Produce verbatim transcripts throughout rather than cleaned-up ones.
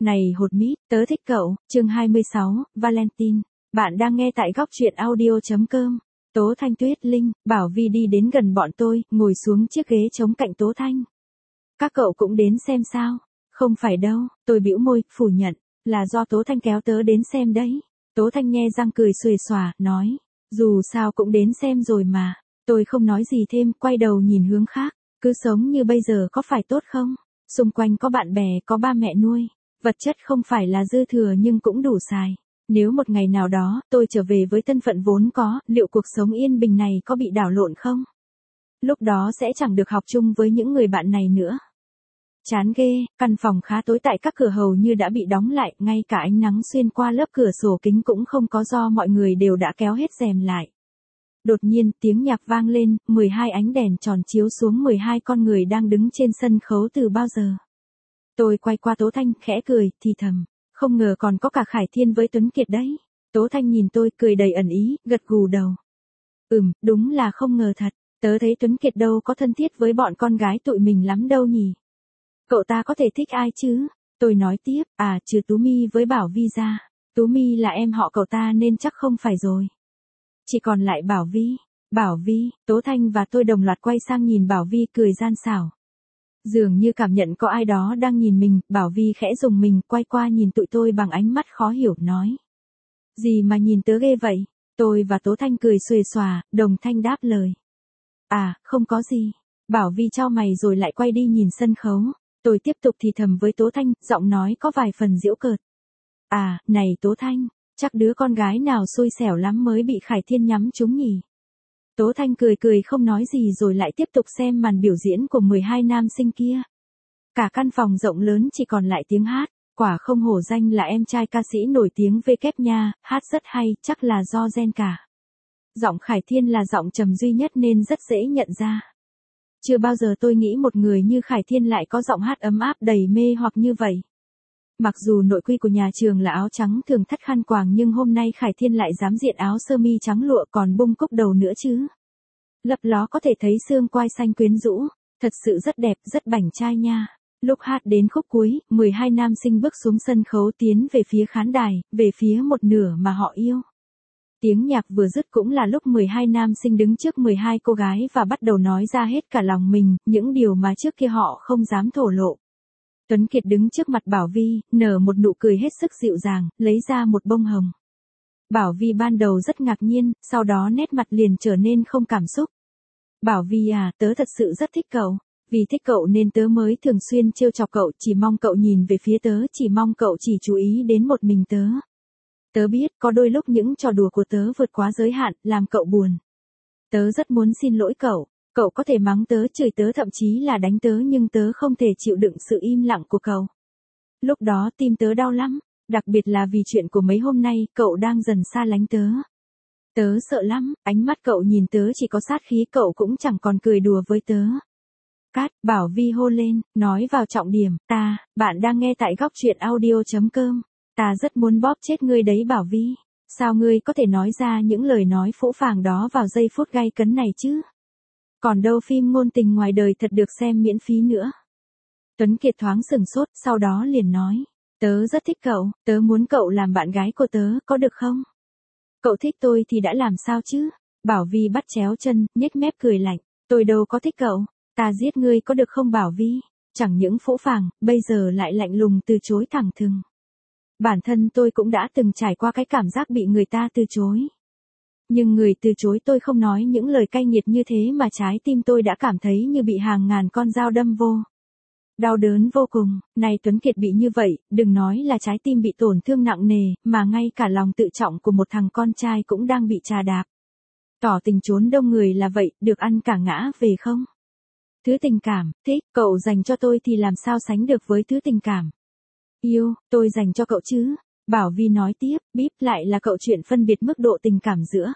Này hột mít, tớ thích cậu, chương hai mươi sáu, Valentine. Bạn đang nghe tại góc truyện audio.com. Tố Thanh, Tuyết Linh, Bảo Vi đi đến gần bọn tôi, ngồi xuống chiếc ghế chống cạnh Tố Thanh. Các cậu cũng đến xem sao? Không phải đâu, tôi bĩu môi, phủ nhận, là do Tố Thanh kéo tớ đến xem đấy. Tố Thanh nhe răng cười xuề xòa, nói, dù sao cũng đến xem rồi mà. Tôi không nói gì thêm, quay đầu nhìn hướng khác, cứ sống như bây giờ có phải tốt không? Xung quanh có bạn bè, có ba mẹ nuôi. Vật chất không phải là dư thừa nhưng cũng đủ xài. Nếu một ngày nào đó, tôi trở về với thân phận vốn có, liệu cuộc sống yên bình này có bị đảo lộn không? Lúc đó sẽ chẳng được học chung với những người bạn này nữa. Chán ghê, căn phòng khá tối tại các cửa hầu như đã bị đóng lại, ngay cả ánh nắng xuyên qua lớp cửa sổ kính cũng không có do mọi người đều đã kéo hết rèm lại. Đột nhiên, tiếng nhạc vang lên, mười hai ánh đèn tròn chiếu xuống mười hai con người đang đứng trên sân khấu từ bao giờ. Tôi quay qua Tố Thanh, khẽ cười, thì thầm, không ngờ còn có cả Khải Thiên với Tuấn Kiệt đấy. Tố Thanh nhìn tôi, cười đầy ẩn ý, gật gù đầu. Ừm, đúng là không ngờ thật, tớ thấy Tuấn Kiệt đâu có thân thiết với bọn con gái tụi mình lắm đâu nhỉ. Cậu ta có thể thích ai chứ? Tôi nói tiếp, à, trừ Tú Mi với Bảo Vi ra. Tú Mi là em họ cậu ta nên chắc không phải rồi. Chỉ còn lại Bảo Vi. Bảo Vi, Tố Thanh và tôi đồng loạt quay sang nhìn Bảo Vi cười gian xảo. Dường như cảm nhận có ai đó đang nhìn mình, Bảo Vi khẽ rùng mình, quay qua nhìn tụi tôi bằng ánh mắt khó hiểu, nói. Gì mà nhìn tớ ghê vậy? Tôi và Tố Thanh cười xuề xòa, đồng thanh đáp lời. À, không có gì. Bảo Vi chau mày rồi lại quay đi nhìn sân khấu. Tôi tiếp tục thì thầm với Tố Thanh, giọng nói có vài phần giễu cợt. À, này Tố Thanh, chắc đứa con gái nào xui xẻo lắm mới bị Khải Thiên nhắm trúng nhỉ? Tố Thanh cười cười không nói gì rồi lại tiếp tục xem màn biểu diễn của mười hai nam sinh kia. Cả căn phòng rộng lớn chỉ còn lại tiếng hát, quả không hổ danh là em trai ca sĩ nổi tiếng V kép nha, hát rất hay, chắc là do gen cả. Giọng Khải Thiên là giọng trầm duy nhất nên rất dễ nhận ra. Chưa bao giờ tôi nghĩ một người như Khải Thiên lại có giọng hát ấm áp đầy mê hoặc như vậy. Mặc dù nội quy của nhà trường là áo trắng thường thắt khăn quàng nhưng hôm nay Khải Thiên lại dám diện áo sơ mi trắng lụa còn bung cúc đầu nữa chứ. Lấp ló có thể thấy xương quai xanh quyến rũ, thật sự rất đẹp, rất bảnh trai nha. Lúc hát đến khúc cuối, mười hai nam sinh bước xuống sân khấu tiến về phía khán đài, về phía một nửa mà họ yêu. Tiếng nhạc vừa dứt cũng là lúc mười hai nam sinh đứng trước mười hai cô gái và bắt đầu nói ra hết cả lòng mình, những điều mà trước kia họ không dám thổ lộ. Tuấn Kiệt đứng trước mặt Bảo Vi, nở một nụ cười hết sức dịu dàng, lấy ra một bông hồng. Bảo Vi ban đầu rất ngạc nhiên, sau đó nét mặt liền trở nên không cảm xúc. Bảo Vi à, tớ thật sự rất thích cậu. Vì thích cậu nên tớ mới thường xuyên trêu chọc cậu, chỉ mong cậu nhìn về phía tớ, chỉ mong cậu chỉ chú ý đến một mình tớ. Tớ biết, có đôi lúc những trò đùa của tớ vượt quá giới hạn, làm cậu buồn. Tớ rất muốn xin lỗi cậu. Cậu có thể mắng tớ, chửi tớ, thậm chí là đánh tớ nhưng tớ không thể chịu đựng sự im lặng của cậu. Lúc đó tim tớ đau lắm, đặc biệt là vì chuyện của mấy hôm nay, cậu đang dần xa lánh tớ. Tớ sợ lắm, ánh mắt cậu nhìn tớ chỉ có sát khí, cậu cũng chẳng còn cười đùa với tớ. Cát, Bảo Vi hô lên, nói vào trọng điểm, ta, bạn đang nghe tại góc truyện audio.com. Ta rất muốn bóp chết ngươi đấy Bảo Vi. Sao ngươi có thể nói ra những lời nói phũ phàng đó vào giây phút gay cấn này chứ? Còn đâu phim ngôn tình ngoài đời thật được xem miễn phí nữa. Tuấn Kiệt thoáng sừng sốt, sau đó liền nói. Tớ rất thích cậu, tớ muốn cậu làm bạn gái của tớ, có được không? Cậu thích tôi thì đã làm sao chứ? Bảo Vi bắt chéo chân, nhếch mép cười lạnh. Tôi đâu có thích cậu, ta giết ngươi có được không Bảo Vi? Chẳng những phũ phàng, bây giờ lại lạnh lùng từ chối thẳng thừng. Bản thân tôi cũng đã từng trải qua cái cảm giác bị người ta từ chối. Nhưng người từ chối tôi không nói những lời cay nghiệt như thế mà trái tim tôi đã cảm thấy như bị hàng ngàn con dao đâm vô. Đau đớn vô cùng, này Tuấn Kiệt bị như vậy, đừng nói là trái tim bị tổn thương nặng nề, mà ngay cả lòng tự trọng của một thằng con trai cũng đang bị trà đạp. Tỏ tình trốn đông người là vậy, được ăn cả ngã về không? Thứ tình cảm, thích, cậu dành cho tôi thì làm sao sánh được với thứ tình cảm. Yêu, tôi dành cho cậu chứ. Bảo Vi nói tiếp, bíp lại là cậu chuyện phân biệt mức độ tình cảm giữa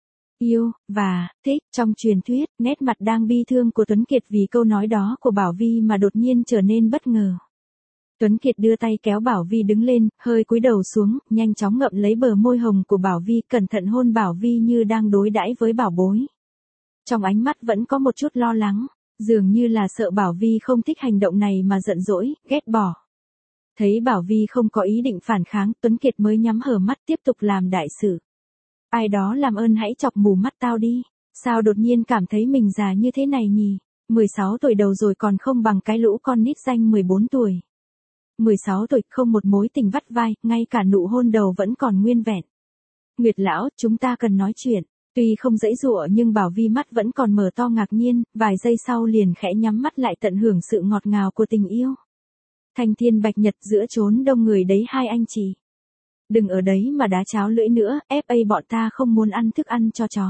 yêu và thích. Trong truyền thuyết, nét mặt đang bi thương của Tuấn Kiệt vì câu nói đó của Bảo Vi mà đột nhiên trở nên bất ngờ. Tuấn Kiệt đưa tay kéo Bảo Vi đứng lên, hơi cúi đầu xuống, nhanh chóng ngậm lấy bờ môi hồng của Bảo Vi, cẩn thận hôn Bảo Vi như đang đối đãi với bảo bối. Trong ánh mắt vẫn có một chút lo lắng, dường như là sợ Bảo Vi không thích hành động này mà giận dỗi, ghét bỏ. Thấy Bảo Vi không có ý định phản kháng, Tuấn Kiệt mới nhắm hờ mắt tiếp tục làm đại sự. Ai đó làm ơn hãy chọc mù mắt tao đi. Sao đột nhiên cảm thấy mình già như thế này nhỉ? mười sáu tuổi đầu rồi còn không bằng cái lũ con nít danh mười bốn tuổi. mười sáu tuổi không một mối tình vắt vai, ngay cả nụ hôn đầu vẫn còn nguyên vẹn. Nguyệt lão, chúng ta cần nói chuyện. Tuy không dãy dụa nhưng Bảo Vi mắt vẫn còn mở to ngạc nhiên, vài giây sau liền khẽ nhắm mắt lại tận hưởng sự ngọt ngào của tình yêu. Thanh thiên bạch nhật giữa chốn đông người đấy hai anh chị. Đừng ở đấy mà đá cháo lưỡi nữa, ép a bọn ta không muốn ăn thức ăn cho chó.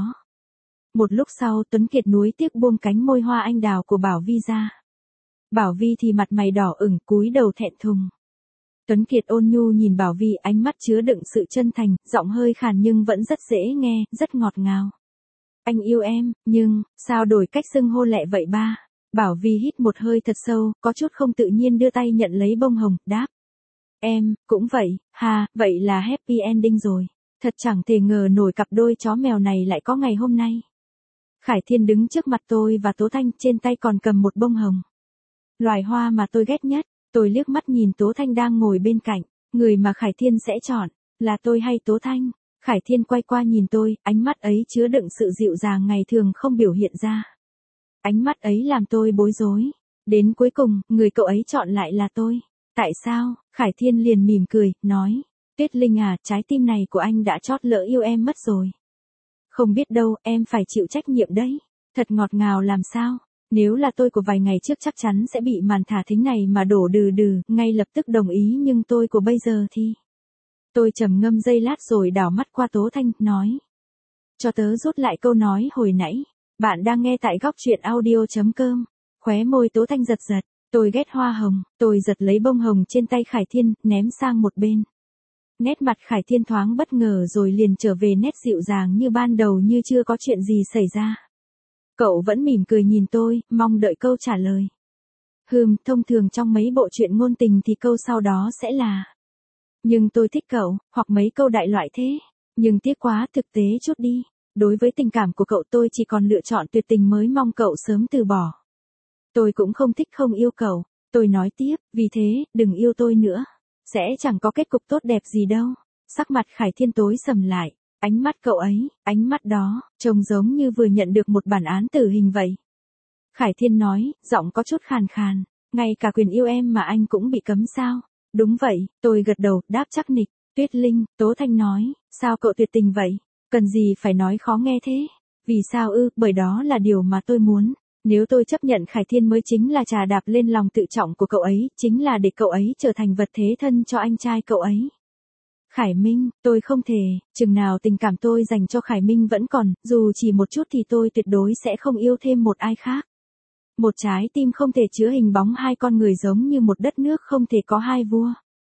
Một lúc sau Tuấn Kiệt nuối tiếc buông cánh môi hoa anh đào của Bảo Vi ra. Bảo Vi thì mặt mày đỏ ửng cúi đầu thẹn thùng. Tuấn Kiệt ôn nhu nhìn Bảo Vi, ánh mắt chứa đựng sự chân thành, giọng hơi khàn nhưng vẫn rất dễ nghe, rất ngọt ngào. Anh yêu em, nhưng, sao đổi cách xưng hô lẹ vậy ba? Bảo Vi hít một hơi thật sâu, có chút không tự nhiên đưa tay nhận lấy bông hồng, đáp. Em, cũng vậy, ha, vậy là happy ending rồi. Thật chẳng thể ngờ nổi cặp đôi chó mèo này lại có ngày hôm nay. Khải Thiên đứng trước mặt tôi và Tố Thanh, trên tay còn cầm một bông hồng. Loài hoa mà tôi ghét nhất. Tôi liếc mắt nhìn Tố Thanh đang ngồi bên cạnh, người mà Khải Thiên sẽ chọn, là tôi hay Tố Thanh? Khải Thiên quay qua nhìn tôi, ánh mắt ấy chứa đựng sự dịu dàng ngày thường không biểu hiện ra. Ánh mắt ấy làm tôi bối rối. Đến cuối cùng, người cậu ấy chọn lại là tôi. Tại sao? Khải Thiên liền mỉm cười, nói. Tuyết Linh à, trái tim này của anh đã chót lỡ yêu em mất rồi. Không biết đâu, em phải chịu trách nhiệm đấy. Thật ngọt ngào làm sao? Nếu là tôi của vài ngày trước chắc chắn sẽ bị màn thả thính này mà đổ đừ đừ, ngay lập tức đồng ý, nhưng tôi của bây giờ thì... Tôi trầm ngâm giây lát rồi đảo mắt qua Tố Thanh, nói. Cho tớ rút lại câu nói hồi nãy. Bạn đang nghe tại góc truyện audio.com. Khóe môi Tố Thanh giật giật. Tôi ghét hoa hồng. Tôi giật lấy bông hồng trên tay Khải Thiên, ném sang một bên. Nét mặt Khải Thiên thoáng bất ngờ rồi liền trở về nét dịu dàng như ban đầu, như chưa có chuyện gì xảy ra. Cậu vẫn mỉm cười nhìn tôi, mong đợi câu trả lời. Hừm, thông thường trong mấy bộ truyện ngôn tình thì câu sau đó sẽ là. Nhưng tôi thích cậu, hoặc mấy câu đại loại thế. Nhưng tiếc quá, thực tế chút đi. Đối với tình cảm của cậu tôi chỉ còn lựa chọn tuyệt tình, mới mong cậu sớm từ bỏ. Tôi cũng không thích không yêu cậu. Tôi nói tiếp, vì thế, đừng yêu tôi nữa. Sẽ chẳng có kết cục tốt đẹp gì đâu. Sắc mặt Khải Thiên tối sầm lại. Ánh mắt cậu ấy, ánh mắt đó, trông giống như vừa nhận được một bản án tử hình vậy. Khải Thiên nói, giọng có chút khàn khàn. Ngay cả quyền yêu em mà anh cũng bị cấm sao? Đúng vậy, tôi gật đầu, đáp chắc nịch. Tuyết Linh, Tố Thanh nói, sao cậu tuyệt tình vậy? Cần gì phải nói khó nghe thế? Vì sao ư? Bởi đó là điều mà tôi muốn. Nếu tôi chấp nhận Khải Thiên mới chính là trà đạp lên lòng tự trọng của cậu ấy, chính là để cậu ấy trở thành vật thế thân cho anh trai cậu ấy. Khải Minh, tôi không thể, chừng nào tình cảm tôi dành cho Khải Minh vẫn còn, dù chỉ một chút thì tôi tuyệt đối sẽ không yêu thêm một ai khác. Một trái tim không thể chứa hình bóng hai con người, giống như một đất nước không thể có hai vua.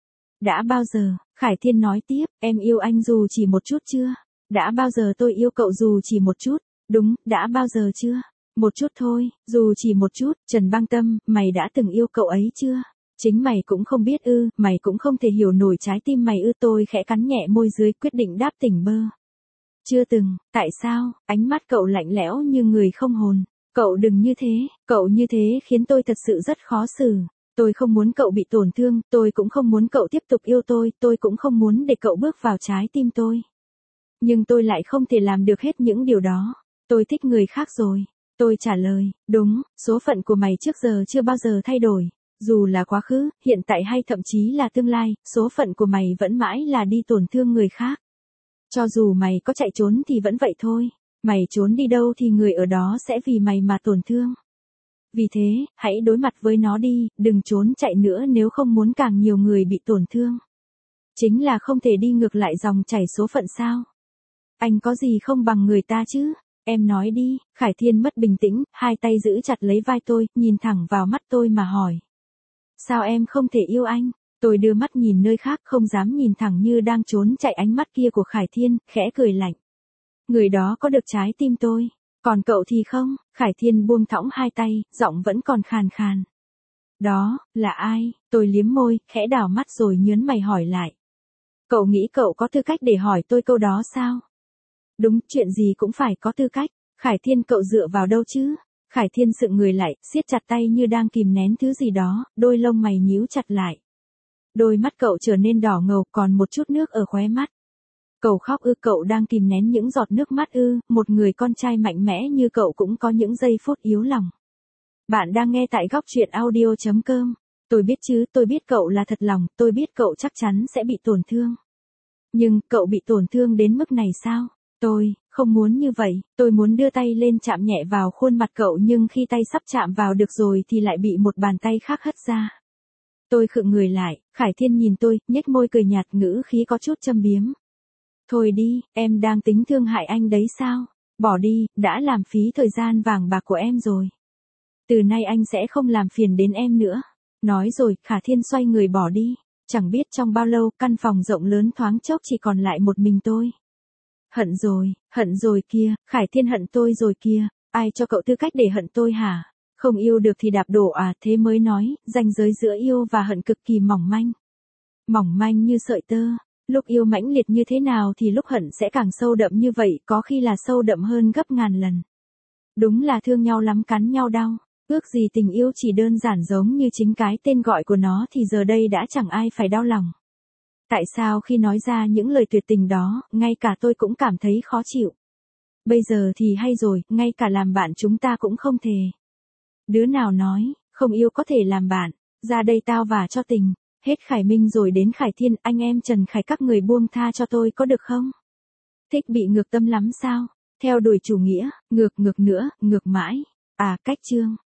Đã bao giờ, Khải Thiên nói tiếp, em yêu anh dù chỉ một chút chưa? Đã bao giờ tôi yêu cậu dù chỉ một chút? Đúng, đã bao giờ chưa? Một chút thôi, dù chỉ một chút. Trần Băng Tâm, mày đã từng yêu cậu ấy chưa? Chính mày cũng không biết ư, mày cũng không thể hiểu nổi trái tim mày ư? Tôi khẽ cắn nhẹ môi dưới, quyết định đáp tỉnh bơ. Chưa từng. Tại sao? Ánh mắt cậu lạnh lẽo như người không hồn. Cậu đừng như thế, cậu như thế khiến tôi thật sự rất khó xử. Tôi không muốn cậu bị tổn thương, tôi cũng không muốn cậu tiếp tục yêu tôi, tôi cũng không muốn để cậu bước vào trái tim tôi. Nhưng tôi lại không thể làm được hết những điều đó. Tôi thích người khác rồi. Tôi trả lời, đúng, số phận của mày trước giờ chưa bao giờ thay đổi. Dù là quá khứ, hiện tại hay thậm chí là tương lai, số phận của mày vẫn mãi là đi tổn thương người khác. Cho dù mày có chạy trốn thì vẫn vậy thôi. Mày trốn đi đâu thì người ở đó sẽ vì mày mà tổn thương. Vì thế, hãy đối mặt với nó đi, đừng trốn chạy nữa nếu không muốn càng nhiều người bị tổn thương. Chính là không thể đi ngược lại dòng chảy số phận sao? Anh có gì không bằng người ta chứ? Em nói đi. Khải Thiên mất bình tĩnh, hai tay giữ chặt lấy vai tôi, nhìn thẳng vào mắt tôi mà hỏi. Sao em không thể yêu anh? Tôi đưa mắt nhìn nơi khác, không dám nhìn thẳng như đang trốn chạy ánh mắt kia của Khải Thiên, khẽ cười lạnh. Người đó có được trái tim tôi, còn cậu thì không. Khải Thiên buông thõng hai tay, giọng vẫn còn khàn khàn. Đó, là ai? Tôi liếm môi, khẽ đảo mắt rồi nhớn mày hỏi lại. Cậu nghĩ cậu có tư cách để hỏi tôi câu đó sao? Đúng, chuyện gì cũng phải có tư cách. Khải Thiên, cậu dựa vào đâu chứ? Khải Thiên sững người lại, siết chặt tay như đang kìm nén thứ gì đó, đôi lông mày nhíu chặt lại. Đôi mắt cậu trở nên đỏ ngầu, còn một chút nước ở khóe mắt. Cậu khóc ư? Cậu đang kìm nén những giọt nước mắt ư? Một người con trai mạnh mẽ như cậu cũng có những giây phút yếu lòng. Bạn đang nghe tại góc truyện audio chấm com. Tôi biết chứ, tôi biết cậu là thật lòng, tôi biết cậu chắc chắn sẽ bị tổn thương. Nhưng, cậu bị tổn thương đến mức này sao? Tôi, không muốn như vậy, tôi muốn đưa tay lên chạm nhẹ vào khuôn mặt cậu nhưng khi tay sắp chạm vào được rồi thì lại bị một bàn tay khác hất ra. Tôi khựng người lại, Khải Thiên nhìn tôi, nhếch môi cười nhạt, ngữ khí có chút châm biếm. Thôi đi, em đang tính thương hại anh đấy sao? Bỏ đi, đã làm phí thời gian vàng bạc của em rồi. Từ nay anh sẽ không làm phiền đến em nữa. Nói rồi, Khả Thiên xoay người bỏ đi. Chẳng biết trong bao lâu, căn phòng rộng lớn thoáng chốc chỉ còn lại một mình tôi. Hận rồi, hận rồi kia, Khải Thiên hận tôi rồi kia. Ai cho cậu tư cách để hận tôi hả? Không yêu được thì đạp đổ à? Thế mới nói, ranh giới giữa yêu và hận cực kỳ mỏng manh. Mỏng manh như sợi tơ. Lúc yêu mãnh liệt như thế nào thì lúc hận sẽ càng sâu đậm như vậy, có khi là sâu đậm hơn gấp ngàn lần. Đúng là thương nhau lắm cắn nhau đau. Ước gì tình yêu chỉ đơn giản giống như chính cái tên gọi của nó thì giờ đây đã chẳng ai phải đau lòng. Tại sao khi nói ra những lời tuyệt tình đó, ngay cả tôi cũng cảm thấy khó chịu. Bây giờ thì hay rồi, ngay cả làm bạn chúng ta cũng không thể. Đứa nào nói, không yêu có thể làm bạn, ra đây tao vả cho tình. Hết Khải Minh rồi đến Khải Thiên, anh em Trần Khải các người buông tha cho tôi có được không? Thích bị ngược tâm lắm sao? Theo đuổi chủ nghĩa, ngược ngược nữa, ngược mãi. À, cách chương.